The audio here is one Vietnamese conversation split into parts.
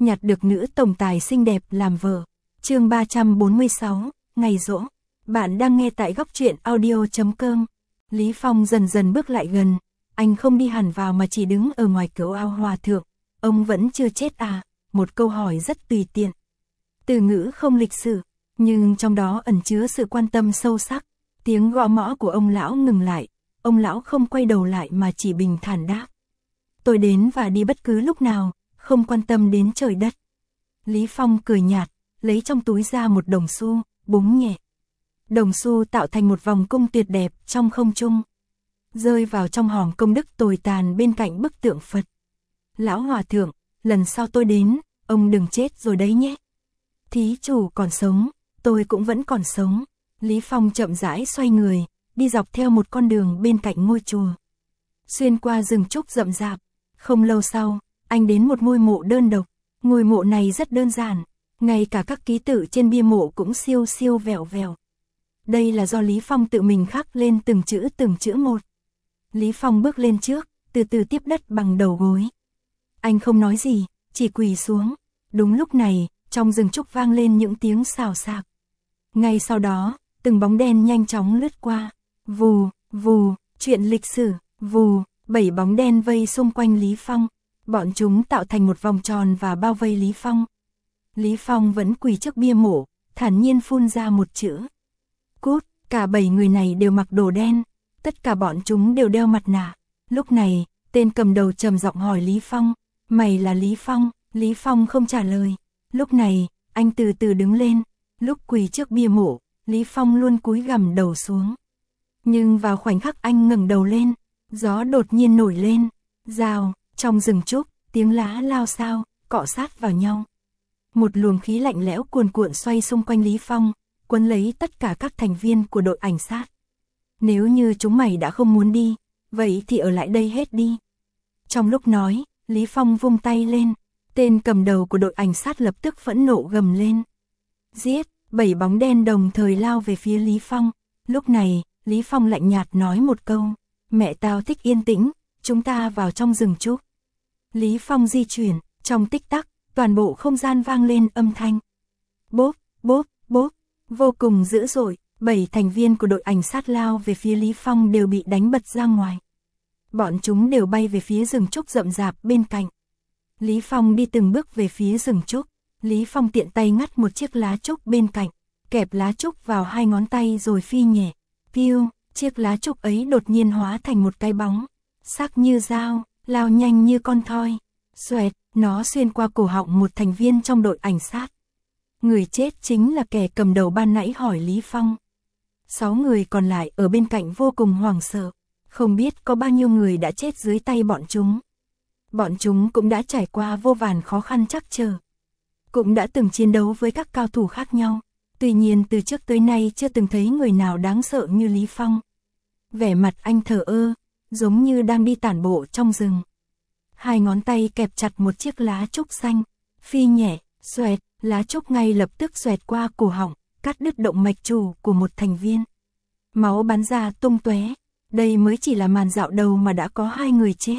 nhặt được nữ tổng tài xinh đẹp làm vợ. Chương 346, ngày giỗ. Bạn đang nghe tại góc truyện audio.com. Lý Phong dần dần bước lại gần, anh không đi hẳn vào mà chỉ đứng ở ngoài cửa ao hòa thượng. Ông vẫn chưa chết à? Một câu hỏi rất tùy tiện. Từ ngữ không lịch sự, nhưng trong đó ẩn chứa sự quan tâm sâu sắc. Tiếng gõ mõ của ông lão ngừng lại, ông lão không quay đầu lại mà chỉ bình thản đáp. Tôi đến và đi bất cứ lúc nào, không quan tâm đến trời đất. Lý Phong cười nhạt, lấy trong túi ra một đồng xu, búng nhẹ. Đồng xu tạo thành một vòng cung tuyệt đẹp trong không trung, rơi vào trong hòm công đức tồi tàn bên cạnh bức tượng Phật. Lão hòa thượng, lần sau tôi đến, ông đừng chết rồi đấy nhé. Thí chủ còn sống, tôi cũng vẫn còn sống. Lý Phong chậm rãi xoay người, đi dọc theo một con đường bên cạnh ngôi chùa. Xuyên qua rừng trúc rậm rạp, không lâu sau, anh đến một ngôi mộ đơn độc. Ngôi mộ này rất đơn giản, ngay cả các ký tự trên bia mộ cũng siêu siêu vẹo vẹo. Đây là do Lý Phong tự mình khắc lên từng chữ một. Lý Phong bước lên trước, từ từ tiếp đất bằng đầu gối. Anh không nói gì, chỉ quỳ xuống. Đúng lúc này, trong rừng trúc vang lên những tiếng xào xạc. Ngay sau đó, từng bóng đen nhanh chóng lướt qua. Vù, vù, chuyện lịch sử, vù, 7 bóng đen vây xung quanh Lý Phong. Bọn chúng tạo thành một vòng tròn và bao vây Lý Phong. Lý Phong vẫn quỳ trước bia mộ, thản nhiên phun ra một chữ. Cút, cả 7 người này đều mặc đồ đen, tất cả bọn chúng đều đeo mặt nạ. Lúc này, tên cầm đầu trầm giọng hỏi Lý Phong, mày là Lý Phong? Lý Phong không trả lời. Lúc này, anh từ từ đứng lên, lúc quỳ trước bia mộ, Lý Phong luôn cúi gằm đầu xuống. Nhưng vào khoảnh khắc anh ngẩng đầu lên, gió đột nhiên nổi lên, rào, trong rừng trúc, tiếng lá lao xao, cọ sát vào nhau. Một luồng khí lạnh lẽo cuồn cuộn xoay xung quanh Lý Phong, quấn lấy tất cả các thành viên của đội ảnh sát. Nếu như chúng mày đã không muốn đi, vậy thì ở lại đây hết đi. Trong lúc nói, Lý Phong vung tay lên, tên cầm đầu của đội ảnh sát lập tức phẫn nộ gầm lên. Giết, 7 bóng đen đồng thời lao về phía Lý Phong. Lúc này, Lý Phong lạnh nhạt nói một câu, mẹ tao thích yên tĩnh, chúng ta vào trong rừng trúc. Lý Phong di chuyển, trong tích tắc, toàn bộ không gian vang lên âm thanh. Bốp, bốp, bốp, vô cùng dữ dội, 7 thành viên của đội ảnh sát lao về phía Lý Phong đều bị đánh bật ra ngoài. Bọn chúng đều bay về phía rừng trúc rậm rạp bên cạnh. Lý Phong đi từng bước về phía rừng trúc. Lý Phong tiện tay ngắt một chiếc lá trúc bên cạnh, kẹp lá trúc vào 2 ngón tay rồi phi nhẹ. Piu, chiếc lá trúc ấy đột nhiên hóa thành một cái bóng, sắc như dao, lao nhanh như con thoi. Xoẹt, nó xuyên qua cổ họng một thành viên trong đội ảnh sát. Người chết chính là kẻ cầm đầu ban nãy hỏi Lý Phong. 6 người còn lại ở bên cạnh vô cùng hoảng sợ, không biết có bao nhiêu người đã chết dưới tay bọn chúng. Bọn chúng cũng đã trải qua vô vàn khó khăn trắc trở, cũng đã từng chiến đấu với các cao thủ khác nhau. Tuy nhiên từ trước tới nay chưa từng thấy người nào đáng sợ như Lý Phong. Vẻ mặt anh thờ ơ, giống như đang đi tản bộ trong rừng. 2 ngón tay kẹp chặt một chiếc lá trúc xanh, phi nhẹ, xoẹt, lá trúc ngay lập tức xoẹt qua cổ họng, cắt đứt động mạch chủ của một thành viên. Máu bắn ra tung tóe. Đây mới chỉ là màn dạo đầu mà đã có 2 người chết.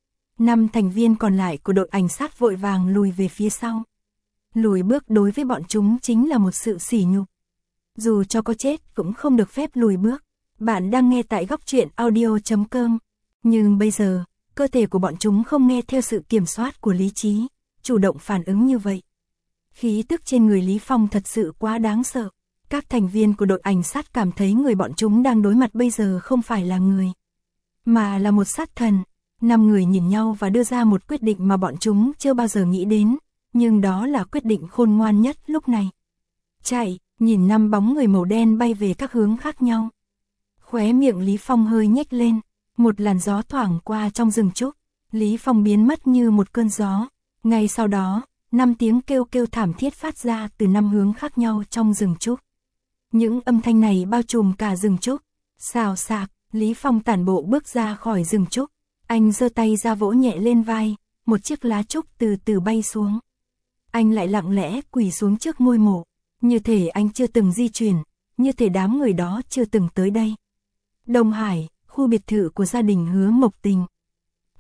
5 thành viên còn lại của đội ảnh sát vội vàng lùi về phía sau. Lùi bước đối với bọn chúng chính là một sự sỉ nhục. Dù cho có chết cũng không được phép lùi bước. Bạn đang nghe tại góc truyện audio.com. Nhưng bây giờ, cơ thể của bọn chúng không nghe theo sự kiểm soát của lý trí, chủ động phản ứng như vậy. Khí tức trên người Lý Phong thật sự quá đáng sợ. Các thành viên của đội ảnh sát cảm thấy người bọn chúng đang đối mặt bây giờ không phải là người, mà là một sát thần. 5 người nhìn nhau và đưa ra một quyết định mà bọn chúng chưa bao giờ nghĩ đến, nhưng đó là quyết định khôn ngoan nhất lúc này. Chạy, nhìn 5 bóng người màu đen bay về các hướng khác nhau. Khóe miệng Lý Phong hơi nhếch lên, một làn gió thoảng qua trong rừng trúc. Lý Phong biến mất như một cơn gió. Ngay sau đó, 5 tiếng kêu kêu thảm thiết phát ra từ 5 hướng khác nhau trong rừng trúc. Những âm thanh này bao trùm cả rừng trúc. Xào xạc, Lý Phong tản bộ bước ra khỏi rừng trúc. Anh giơ tay ra vỗ nhẹ lên vai, một chiếc lá trúc từ từ bay xuống. Anh lại lặng lẽ quỳ xuống trước ngôi mộ, như thể anh chưa từng di chuyển, như thể đám người đó chưa từng tới đây. Đông Hải, khu biệt thự của gia đình Hứa Mộc Tình.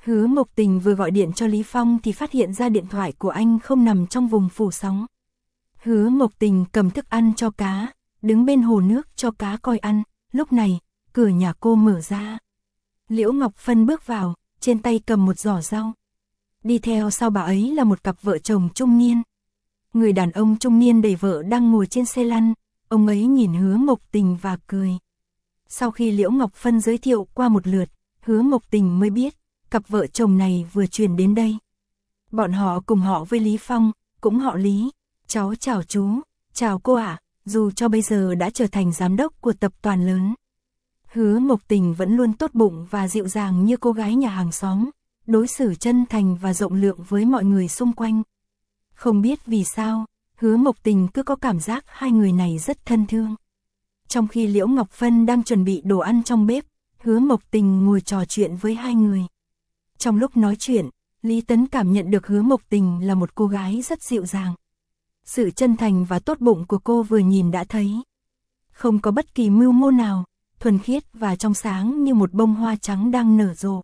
Hứa Mộc Tình vừa gọi điện cho Lý Phong thì phát hiện ra điện thoại của anh không nằm trong vùng phủ sóng. Hứa Mộc Tình cầm thức ăn cho cá, đứng bên hồ nước cho cá coi ăn, lúc này, cửa nhà cô mở ra. Liễu Ngọc Phân bước vào, trên tay cầm một giỏ rau. Đi theo sau bà ấy là một cặp vợ chồng trung niên. Người đàn ông trung niên đẩy vợ đang ngồi trên xe lăn, ông ấy nhìn Hứa Mộc Tình và cười. Sau khi Liễu Ngọc Phân giới thiệu qua một lượt, Hứa Mộc Tình mới biết, cặp vợ chồng này vừa chuyển đến đây. Bọn họ cùng họ với Lý Phong, cũng họ Lý. Cháu chào chú, chào cô ạ, dù cho bây giờ đã trở thành giám đốc của tập đoàn lớn. Hứa Mộc Tình vẫn luôn tốt bụng và dịu dàng như cô gái nhà hàng xóm, đối xử chân thành và rộng lượng với mọi người xung quanh. Không biết vì sao, Hứa Mộc Tình cứ có cảm giác hai người này rất thân thương. Trong khi Liễu Ngọc Phân đang chuẩn bị đồ ăn trong bếp, Hứa Mộc Tình ngồi trò chuyện với hai người. Trong lúc nói chuyện, Lý Tấn cảm nhận được Hứa Mộc Tình là một cô gái rất dịu dàng. Sự chân thành và tốt bụng của cô vừa nhìn đã thấy. Không có bất kỳ mưu mô nào, thuần khiết và trong sáng như một bông hoa trắng đang nở rộ.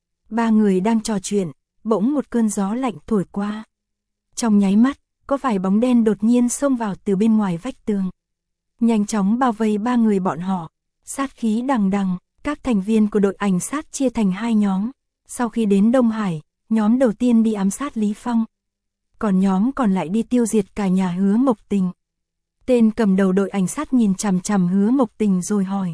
Ba người đang trò chuyện, bỗng một cơn gió lạnh thổi qua. Trong nháy mắt, có vài bóng đen đột nhiên xông vào từ bên ngoài vách tường. Nhanh chóng bao vây ba người bọn họ, sát khí đằng đằng, các thành viên của đội ảnh sát chia thành hai nhóm. Sau khi đến Đông Hải, nhóm đầu tiên đi ám sát Lý Phong. Còn nhóm còn lại đi tiêu diệt cả nhà Hứa Mộc Tình. Tên cầm đầu đội ảnh sát nhìn chằm chằm Hứa Mộc Tình rồi hỏi.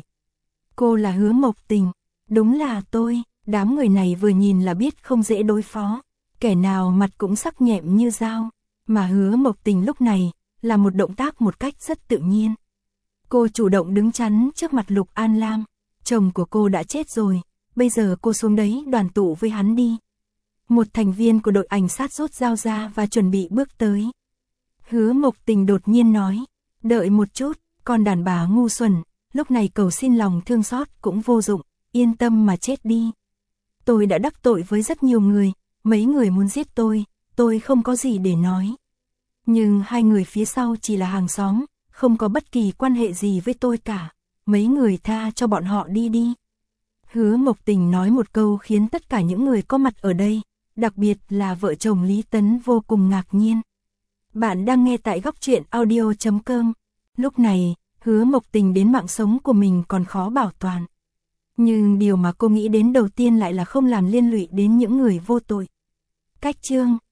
Cô là Hứa Mộc Tình? Đúng là tôi. Đám người này vừa nhìn là biết không dễ đối phó. Kẻ nào mặt cũng sắc nhẹm như dao. Mà Hứa Mộc Tình lúc này, là một động tác một cách rất tự nhiên. Cô chủ động đứng chắn trước mặt Lục An Lam. Chồng của cô đã chết rồi, bây giờ cô xuống đấy đoàn tụ với hắn đi. Một thành viên của đội ảnh sát rút dao ra và chuẩn bị bước tới. Hứa Mộc Tình đột nhiên nói, đợi một chút, con đàn bà ngu xuẩn, lúc này cầu xin lòng thương xót cũng vô dụng, yên tâm mà chết đi. Tôi đã đắc tội với rất nhiều người, mấy người muốn giết tôi không có gì để nói. Nhưng hai người phía sau chỉ là hàng xóm, không có bất kỳ quan hệ gì với tôi cả, mấy người tha cho bọn họ đi đi. Hứa Mộc Tình nói một câu khiến tất cả những người có mặt ở đây, đặc biệt là vợ chồng Lý Tấn vô cùng ngạc nhiên. Bạn đang nghe tại góc truyện audio.com. Lúc này, Hứa Mộc Tình đến mạng sống của mình còn khó bảo toàn. Nhưng điều mà cô nghĩ đến đầu tiên lại là không làm liên lụy đến những người vô tội. Cách chương